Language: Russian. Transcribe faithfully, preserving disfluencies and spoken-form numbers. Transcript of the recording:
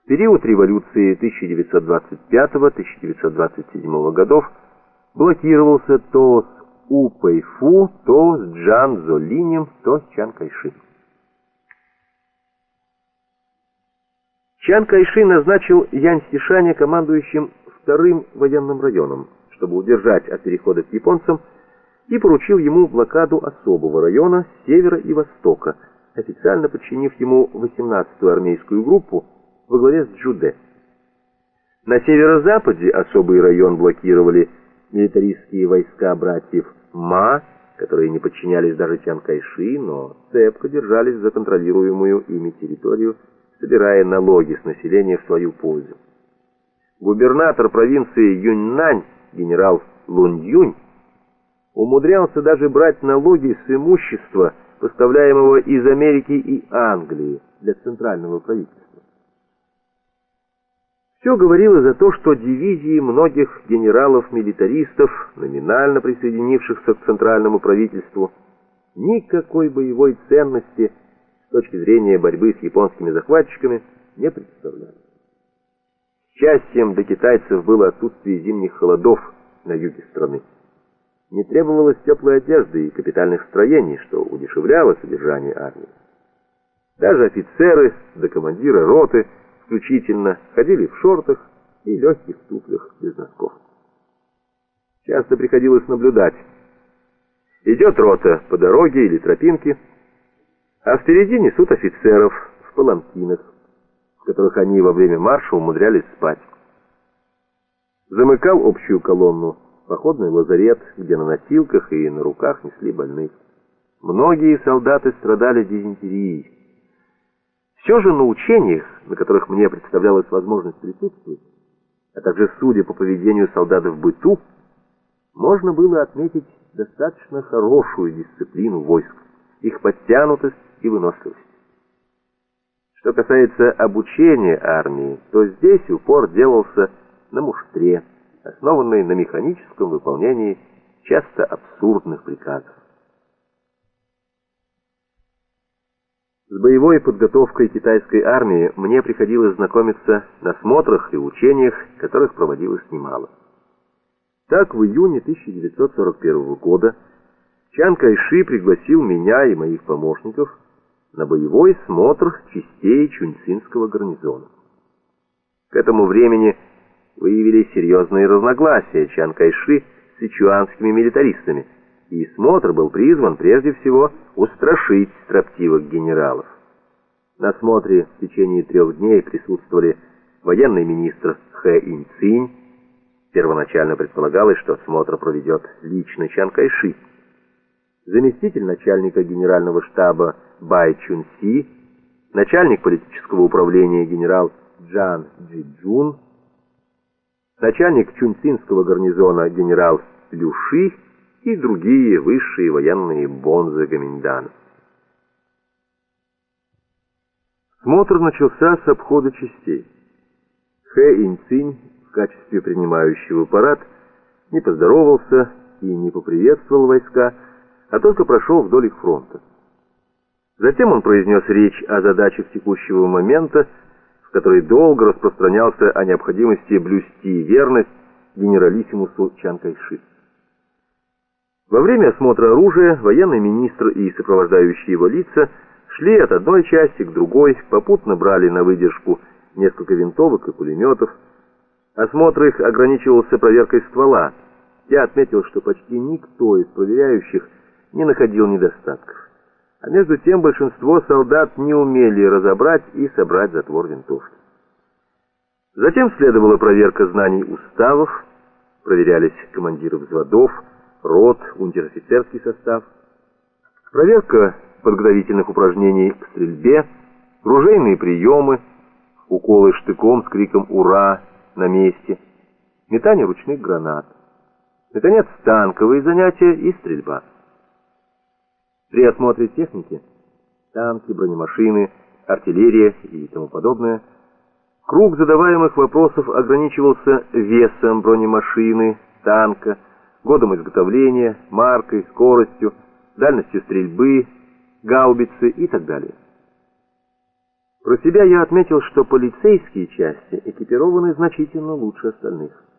период революции тысяча девятьсот двадцать пятого — тысяча девятьсот двадцать седьмого годов блокировался то с У Пэйфу, то с Чжан Цзолинем, то с Чан Кайши. Чан Кайши назначил Янь Сишаня командующим вторым военным районом, чтобы удержать от перехода к японцам, и поручил ему блокаду особого района с севера и востока, официально подчинив ему восемнадцатую армейскую группу во главе с Чжуде. На северо-западе особый район блокировали милитаристские войска братьев Ма, которые не подчинялись даже Чан Кайши, но цепко держались за контролируемую ими территорию, собирая налоги с населения в свою пользу. Губернатор провинции Юньнань, генерал Лун Юнь, умудрялся даже брать налоги с имущества, поставляемого из Америки и Англии для центрального правительства. Все говорило за то, что дивизии многих генералов-милитаристов, номинально присоединившихся к центральному правительству, никакой боевой ценности с точки зрения борьбы с японскими захватчиками не представляли. Счастьем для китайцев было отсутствие зимних холодов на юге страны. Не требовалось теплой одежды и капитальных строений, что удешевляло содержание армии. Даже офицеры до командира роты включительно ходили в шортах и легких туфлях без носков. Часто приходилось наблюдать. Идет рота по дороге или тропинке, а впереди несут офицеров в паланкинах, в которых они во время марша умудрялись спать. Замыкал общую колонну походный лазарет, где на носилках и на руках несли больных. Многие солдаты страдали дизентерией. Все же на учениях, на которых мне представлялась возможность присутствовать, а также судя по поведению солдат в быту, можно было отметить достаточно хорошую дисциплину войск, их подтянутость и выносливость. Что касается обучения армии, то здесь упор делался на муштре, основанной на механическом выполнении часто абсурдных приказов. С боевой подготовкой китайской армии мне приходилось знакомиться на смотрах и учениях, которых проводилось немало. Так, в июне тысяча девятьсот сорок первого года Чан Кайши пригласил меня и моих помощников на боевой смотр частей Чунцинского гарнизона. К этому времени выявились серьезные разногласия Чан Кайши с сычуанскими милитаристами, и смотр был призван прежде всего устрашить строптивых генералов. На смотре в течение трех дней присутствовали военный министр Хэ Инь-цинь. Первоначально предполагалось, что смотр проведет лично Чан Кайши. Заместитель начальника генерального штаба Бай Чун-си, начальник политического управления генерал Джан Джи-джун, начальник Чунцинского гарнизона генерал Лю Ши и другие высшие военные бонзы Гоминьдана. Смотр начался с обхода частей. Хэ Инь-цинь в качестве принимающего парад не поздоровался и не поприветствовал войска, а только прошел вдоль их фронта. Затем он произнес речь о задачах текущего момента, в которой долго распространялся о необходимости блюсти верность генералиссимусу Чан Кайши. Во время осмотра оружия военный министр и сопровождающие его лица шли от одной части к другой, попутно брали на выдержку несколько винтовок и пулеметов. Осмотр их ограничивался проверкой ствола. Я отметил, что почти никто из проверяющих не находил недостатков. А между тем большинство солдат не умели разобрать и собрать затвор винтовки. Затем следовала проверка знаний уставов, проверялись командиры взводов, рот, унтер-офицерский состав, проверка подготовительных упражнений к стрельбе, ружейные приемы, уколы штыком с криком «Ура!» на месте, метание ручных гранат, наконец, танковые занятия и стрельба. При осмотре техники, танки, бронемашины, артиллерия и тому подобное, круг задаваемых вопросов ограничивался весом бронемашины, танка, годом изготовления, маркой, скоростью, дальностью стрельбы, гаубицы и так далее. Про себя я отметил, что полицейские части экипированы значительно лучше остальных.